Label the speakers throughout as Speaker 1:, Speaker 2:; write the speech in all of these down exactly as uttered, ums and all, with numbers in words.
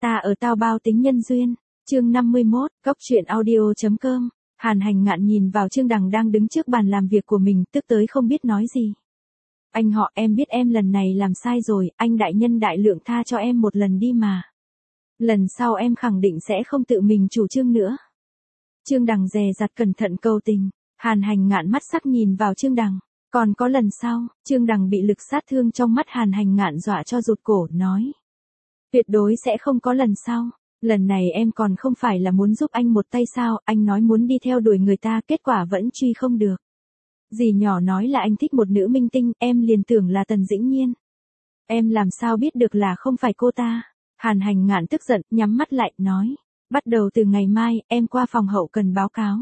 Speaker 1: Ta ở tao bao tính nhân duyên. Chương năm mươi mốt, Cốc truyện audio.com. Hàn Hành Ngạn nhìn vào Trương Đằng đang đứng trước bàn làm việc của mình, tức tới không biết nói gì. Anh họ, em biết em lần này làm sai rồi, anh đại nhân đại lượng tha cho em một lần đi mà. Lần sau em khẳng định sẽ không tự mình chủ trương nữa. Trương Đằng dè dặt cẩn thận cầu tình. Hàn Hành Ngạn mắt sắc nhìn vào Trương Đằng. Còn có lần sau, Trương Đằng bị lực sát thương trong mắt Hàn Hành Ngạn dọa cho rụt cổ, nói. Tuyệt đối sẽ không có lần sau. Lần này em còn không phải là muốn giúp anh một tay sao, anh nói muốn đi theo đuổi người ta, kết quả vẫn truy không được. Dì nhỏ nói là anh thích một nữ minh tinh, em liền tưởng là Tần Dĩnh Nhiên. Em làm sao biết được là không phải cô ta. Hàn Hành Ngạn tức giận, nhắm mắt lại, nói. Bắt đầu từ ngày mai, em qua phòng hậu cần báo cáo.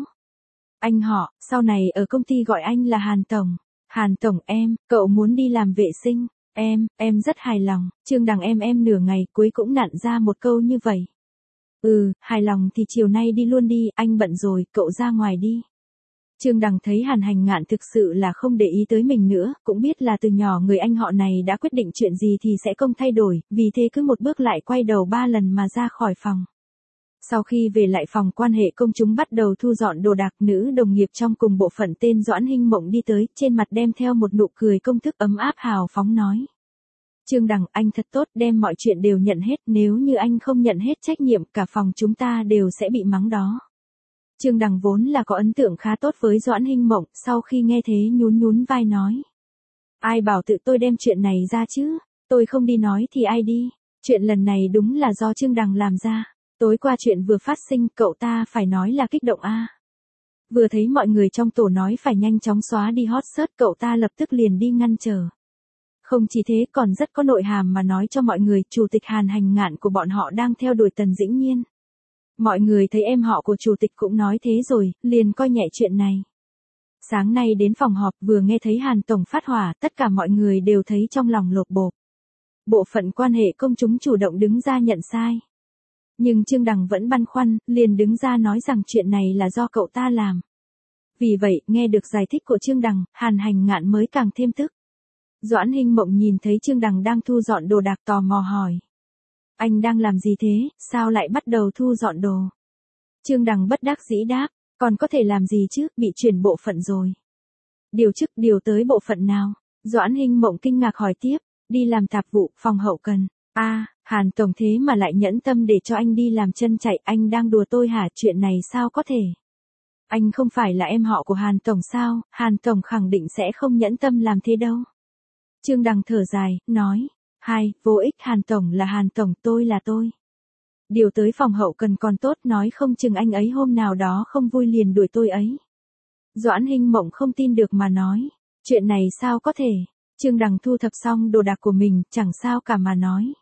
Speaker 1: Anh họ, sau này ở công ty gọi anh là Hàn Tổng. Hàn Tổng em, cậu muốn đi làm vệ sinh. Em, em rất hài lòng. Trương Đằng em em nửa ngày cuối cũng nặn ra một câu như vậy. Ừ, hài lòng thì chiều nay đi luôn đi, anh bận rồi, cậu ra ngoài đi. Trương Đằng thấy Hàn Hành Ngạn thực sự là không để ý tới mình nữa, cũng biết là từ nhỏ người anh họ này đã quyết định chuyện gì thì sẽ không thay đổi, vì thế cứ một bước lại quay đầu ba lần mà ra khỏi phòng. Sau khi về lại phòng quan hệ công chúng bắt đầu thu dọn đồ đạc, nữ đồng nghiệp trong cùng bộ phận tên Doãn Hinh Mộng đi tới, trên mặt đem theo một nụ cười công thức ấm áp hào phóng nói. Trương Đằng, anh thật tốt, đem mọi chuyện đều nhận hết, nếu như anh không nhận hết trách nhiệm, cả phòng chúng ta đều sẽ bị mắng đó. Trương Đằng vốn là có ấn tượng khá tốt với Doãn Hinh Mộng, sau khi nghe thế nhún nhún vai nói. Ai bảo tự tôi đem chuyện này ra chứ, tôi không đi nói thì ai đi, chuyện lần này đúng là do Trương Đằng làm ra. Tối qua chuyện vừa phát sinh, cậu ta phải nói là kích động a. À. Vừa thấy mọi người trong tổ nói phải nhanh chóng xóa đi hot search, cậu ta lập tức liền đi ngăn trở. Không chỉ thế còn rất có nội hàm mà nói cho mọi người, chủ tịch Hàn Hành Ngạn của bọn họ đang theo đuổi Tần Dĩnh Nhiên. Mọi người thấy em họ của chủ tịch cũng nói thế rồi, liền coi nhẹ chuyện này. Sáng nay đến phòng họp vừa nghe thấy Hàn Tổng phát hỏa, tất cả mọi người đều thấy trong lòng lột bột. Bộ phận quan hệ công chúng chủ động đứng ra nhận sai. Nhưng Trương Đằng vẫn băn khoăn, liền đứng ra nói rằng chuyện này là do cậu ta làm. Vì vậy, nghe được giải thích của Trương Đằng, Hàn Hành Ngạn mới càng thêm tức. Doãn Hinh Mộng nhìn thấy Trương Đằng đang thu dọn đồ đạc tò mò hỏi. Anh đang làm gì thế, sao lại bắt đầu thu dọn đồ? Trương Đằng bất đắc dĩ đáp, còn có thể làm gì chứ, bị chuyển bộ phận rồi. Điều chức điều tới bộ phận nào? Doãn Hinh Mộng kinh ngạc hỏi tiếp, đi làm tạp vụ, phòng hậu cần. A, à, Hàn Tổng thế mà lại nhẫn tâm để cho anh đi làm chân chạy, anh đang đùa tôi hả, chuyện này sao có thể? Anh không phải là em họ của Hàn Tổng sao, Hàn Tổng khẳng định sẽ không nhẫn tâm làm thế đâu. Trương Đằng thở dài, nói, hai, vô ích, Hàn Tổng là Hàn Tổng, tôi là tôi. Điều tới phòng hậu cần còn tốt, nói không chừng anh ấy hôm nào đó không vui liền đuổi tôi ấy. Doãn Hinh Mộng không tin được mà nói, chuyện này sao có thể? Trương Đằng thu thập xong đồ đạc của mình, chẳng sao cả mà nói.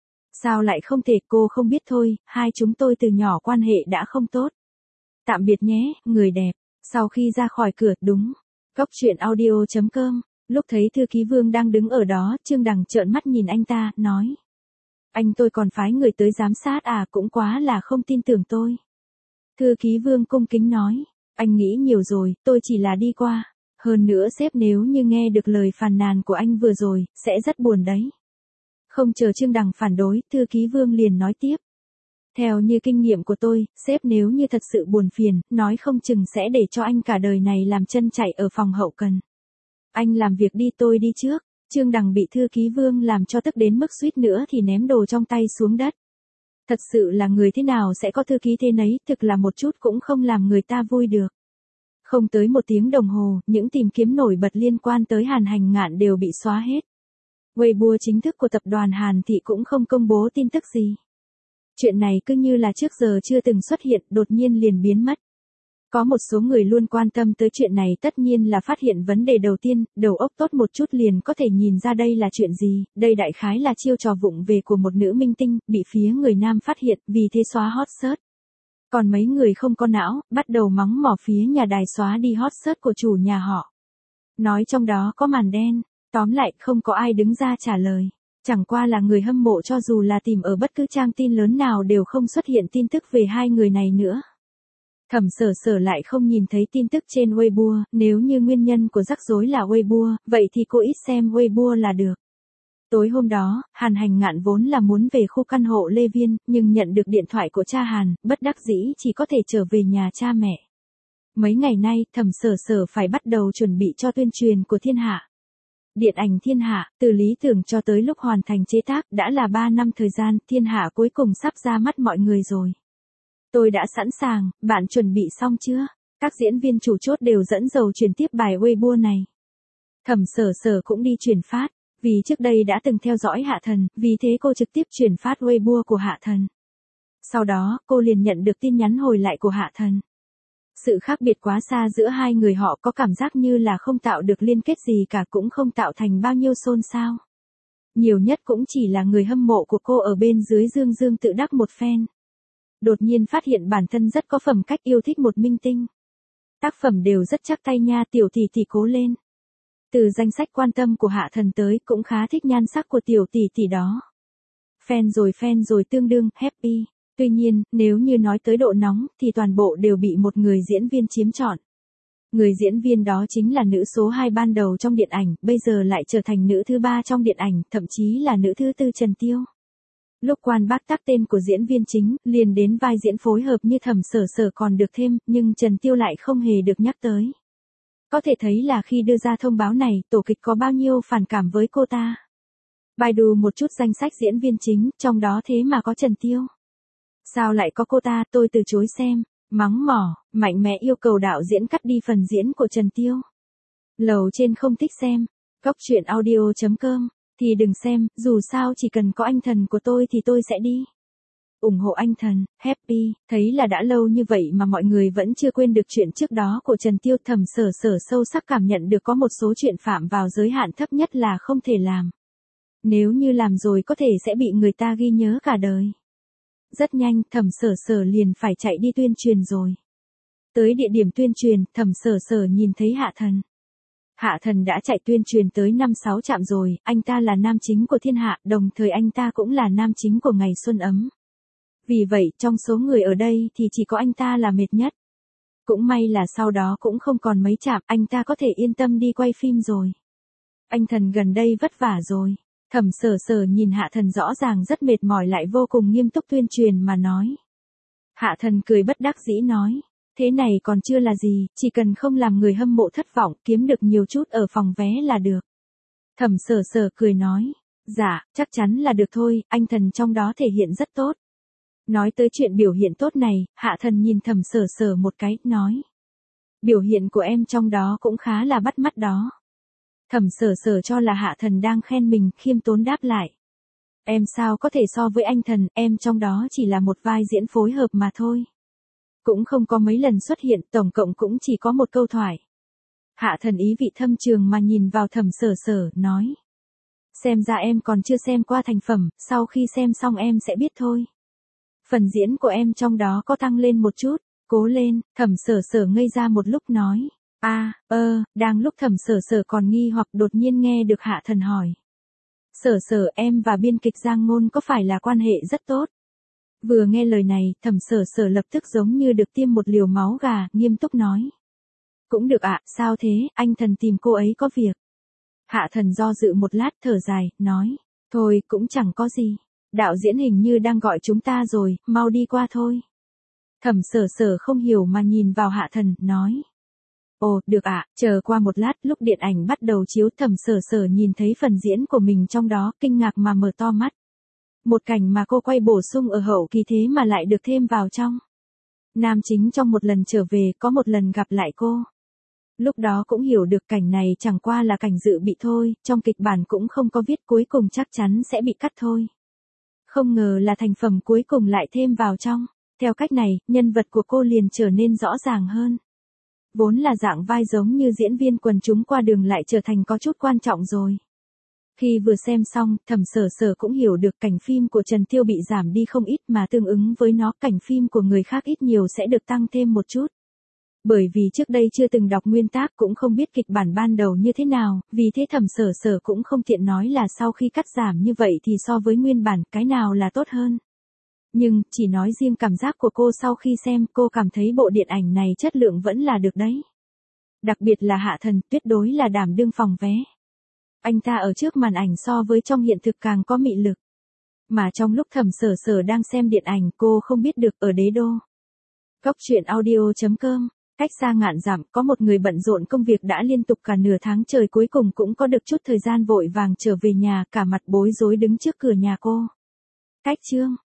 Speaker 1: Sao lại không thể, cô không biết thôi, hai chúng tôi từ nhỏ quan hệ đã không tốt. Tạm biệt nhé, người đẹp. Sau khi ra khỏi cửa, đúng. Cốc truyện audio.com. Lúc thấy thư ký Vương đang đứng ở đó, Trương Đằng trợn mắt nhìn anh ta, nói. Anh tôi còn phái người tới giám sát à, cũng quá là không tin tưởng tôi. Thư ký Vương cung kính nói. Anh nghĩ nhiều rồi, tôi chỉ là đi qua. Hơn nữa sếp nếu như nghe được lời phàn nàn của anh vừa rồi, sẽ rất buồn đấy. Không chờ Trương Đằng phản đối, thư ký Vương liền nói tiếp. Theo như kinh nghiệm của tôi, sếp nếu như thật sự buồn phiền, nói không chừng sẽ để cho anh cả đời này làm chân chạy ở phòng hậu cần. Anh làm việc đi, tôi đi trước. Trương Đằng bị thư ký Vương làm cho tức đến mức suýt nữa thì ném đồ trong tay xuống đất. Thật sự là người thế nào sẽ có thư ký thế nấy, thực là một chút cũng không làm người ta vui được. Không tới một tiếng đồng hồ, những tìm kiếm nổi bật liên quan tới Hàn Hành Ngạn đều bị xóa hết. Weibo chính thức của tập đoàn Hàn Thị cũng không công bố tin tức gì. Chuyện này cứ như là trước giờ chưa từng xuất hiện, đột nhiên liền biến mất. Có một số người luôn quan tâm tới chuyện này, tất nhiên là phát hiện vấn đề đầu tiên, đầu óc tốt một chút liền có thể nhìn ra đây là chuyện gì, đây đại khái là chiêu trò vụng về của một nữ minh tinh, bị phía người nam phát hiện, vì thế xóa hot search. Còn mấy người không có não, bắt đầu mắng mỏ phía nhà đài xóa đi hot search của chủ nhà họ. Nói trong đó có màn đen, tóm lại không có ai đứng ra trả lời. Chẳng qua là người hâm mộ cho dù là tìm ở bất cứ trang tin lớn nào đều không xuất hiện tin tức về hai người này nữa. Thẩm Sở Sở lại không nhìn thấy tin tức trên Weibo, nếu như nguyên nhân của rắc rối là Weibo, vậy thì cô ít xem Weibo là được. Tối hôm đó, Hàn Hành Ngạn vốn là muốn về khu căn hộ Lê Viên, nhưng nhận được điện thoại của cha Hàn, bất đắc dĩ chỉ có thể trở về nhà cha mẹ. Mấy ngày nay, Thẩm Sở Sở phải bắt đầu chuẩn bị cho tuyên truyền của Thiên Hạ. Điện ảnh Thiên Hạ, từ lý tưởng cho tới lúc hoàn thành chế tác, đã là ba năm thời gian, Thiên Hạ cuối cùng sắp ra mắt mọi người rồi. Tôi đã sẵn sàng, bạn chuẩn bị xong chưa? Các diễn viên chủ chốt đều dẫn dầu truyền tiếp bài Weibo này. Thẩm Sở Sở cũng đi truyền phát, vì trước đây đã từng theo dõi Hạ Thần, vì thế cô trực tiếp truyền phát Weibo của Hạ Thần. Sau đó, cô liền nhận được tin nhắn hồi lại của Hạ Thần. Sự khác biệt quá xa giữa hai người họ có cảm giác như là không tạo được liên kết gì cả, cũng không tạo thành bao nhiêu xôn xao. Nhiều nhất cũng chỉ là người hâm mộ của cô ở bên dưới dương dương tự đắc một phen. Đột nhiên phát hiện bản thân rất có phẩm cách, yêu thích một minh tinh. Tác phẩm đều rất chắc tay nha, tiểu tỷ tỷ cố lên. Từ danh sách quan tâm của Hạ Thần tới cũng khá thích nhan sắc của tiểu tỷ tỷ đó. Fan rồi fan rồi tương đương, happy. Tuy nhiên, nếu như nói tới độ nóng, thì toàn bộ đều bị một người diễn viên chiếm trọn. Người diễn viên đó chính là nữ số hai ban đầu trong điện ảnh, bây giờ lại trở thành nữ thứ ba trong điện ảnh, thậm chí là nữ thứ tư Trần Tiêu. Lúc quan bác tác tên của diễn viên chính, liền đến vai diễn phối hợp như Thẩm Sở Sở còn được thêm, nhưng Trần Tiêu lại không hề được nhắc tới. Có thể thấy là khi đưa ra thông báo này, tổ kịch có bao nhiêu phản cảm với cô ta. Baidu một chút danh sách diễn viên chính, trong đó thế mà có Trần Tiêu. Sao lại có cô ta, tôi từ chối xem, mắng mỏ, mạnh mẽ yêu cầu đạo diễn cắt đi phần diễn của Trần Tiêu. Lầu trên không thích xem, góc truyện audio chấm com, thì đừng xem, dù sao chỉ cần có anh Thần của tôi thì tôi sẽ đi. Ủng hộ anh Thần, happy, thấy là đã lâu như vậy mà mọi người vẫn chưa quên được chuyện trước đó của Trần Tiêu. Thẩm Sở Sở sâu sắc cảm nhận được có một số chuyện phạm vào giới hạn thấp nhất là không thể làm. Nếu như làm rồi có thể sẽ bị người ta ghi nhớ cả đời. Rất nhanh, Thẩm Sở Sở liền phải chạy đi tuyên truyền rồi. Tới địa điểm tuyên truyền, Thẩm Sở Sở nhìn thấy Hạ Thần. Hạ Thần đã chạy tuyên truyền tới năm sáu trạm rồi, anh ta là nam chính của Thiên Hạ, đồng thời anh ta cũng là nam chính của Ngày Xuân Ấm. Vì vậy, trong số người ở đây thì chỉ có anh ta là mệt nhất. Cũng may là sau đó cũng không còn mấy trạm, anh ta có thể yên tâm đi quay phim rồi. Anh Thần gần đây vất vả rồi. Thẩm Sở Sở nhìn Hạ Thần rõ ràng rất mệt mỏi lại vô cùng nghiêm túc tuyên truyền mà nói. Hạ Thần cười bất đắc dĩ nói, thế này còn chưa là gì, chỉ cần không làm người hâm mộ thất vọng, kiếm được nhiều chút ở phòng vé là được. Thẩm Sở Sở cười nói, dạ, chắc chắn là được thôi, anh Thần trong đó thể hiện rất tốt. Nói tới chuyện biểu hiện tốt này, Hạ Thần nhìn Thẩm Sở Sở một cái, nói. Biểu hiện của em trong đó cũng khá là bắt mắt đó. Thẩm Sở Sở cho là Hạ Thần đang khen mình, khiêm tốn đáp lại. Em sao có thể so với anh Thần, em trong đó chỉ là một vai diễn phối hợp mà thôi. Cũng không có mấy lần xuất hiện, tổng cộng cũng chỉ có một câu thoại. Hạ Thần ý vị thâm trường mà nhìn vào Thẩm Sở Sở, nói. Xem ra em còn chưa xem qua thành phẩm, sau khi xem xong em sẽ biết thôi. Phần diễn của em trong đó có tăng lên một chút, cố lên. Thẩm Sở Sở ngây ra một lúc nói. a à, ơ, đang lúc Thẩm Sở Sở còn nghi hoặc đột nhiên nghe được Hạ Thần hỏi. Sở Sở, em và biên kịch Giang Ngôn có phải là quan hệ rất tốt? Vừa nghe lời này, Thẩm Sở Sở lập tức giống như được tiêm một liều máu gà, nghiêm túc nói. Cũng được ạ, sao thế, anh Thần tìm cô ấy có việc. Hạ Thần do dự một lát thở dài, nói. Thôi, cũng chẳng có gì. Đạo diễn hình như đang gọi chúng ta rồi, mau đi qua thôi. Thẩm Sở Sở không hiểu mà nhìn vào Hạ Thần, nói. Ồ, được ạ, chờ qua một lát, lúc điện ảnh bắt đầu chiếu, Thẩm Sở Sở nhìn thấy phần diễn của mình trong đó, kinh ngạc mà mở to mắt. Một cảnh mà cô quay bổ sung ở hậu kỳ thế mà lại được thêm vào trong. Nam chính trong một lần trở về, có một lần gặp lại cô. Lúc đó cũng hiểu được cảnh này chẳng qua là cảnh dự bị thôi, trong kịch bản cũng không có viết, cuối cùng chắc chắn sẽ bị cắt thôi. Không ngờ là thành phẩm cuối cùng lại thêm vào trong. Theo cách này, nhân vật của cô liền trở nên rõ ràng hơn. Vốn là dạng vai giống như diễn viên quần chúng qua đường lại trở thành có chút quan trọng rồi. Khi vừa xem xong, Thẩm Sở Sở cũng hiểu được cảnh phim của Trần Tiêu bị giảm đi không ít mà tương ứng với nó cảnh phim của người khác ít nhiều sẽ được tăng thêm một chút. Bởi vì trước đây chưa từng đọc nguyên tác cũng không biết kịch bản ban đầu như thế nào, vì thế Thẩm Sở Sở cũng không tiện nói là sau khi cắt giảm như vậy thì so với nguyên bản cái nào là tốt hơn. Nhưng, chỉ nói riêng cảm giác của cô sau khi xem, cô cảm thấy bộ điện ảnh này chất lượng vẫn là được đấy. Đặc biệt là Hạ Thần, tuyệt đối là đảm đương phòng vé. Anh ta ở trước màn ảnh so với trong hiện thực càng có mị lực. Mà trong lúc Thẩm Sở Sở đang xem điện ảnh, cô không biết được ở đế đô. Góc truyện audio chấm com. Cách xa ngàn dặm, có một người bận rộn công việc đã liên tục cả nửa tháng trời, cuối cùng cũng có được chút thời gian vội vàng trở về nhà, cả mặt bối rối đứng trước cửa nhà cô. Cách chương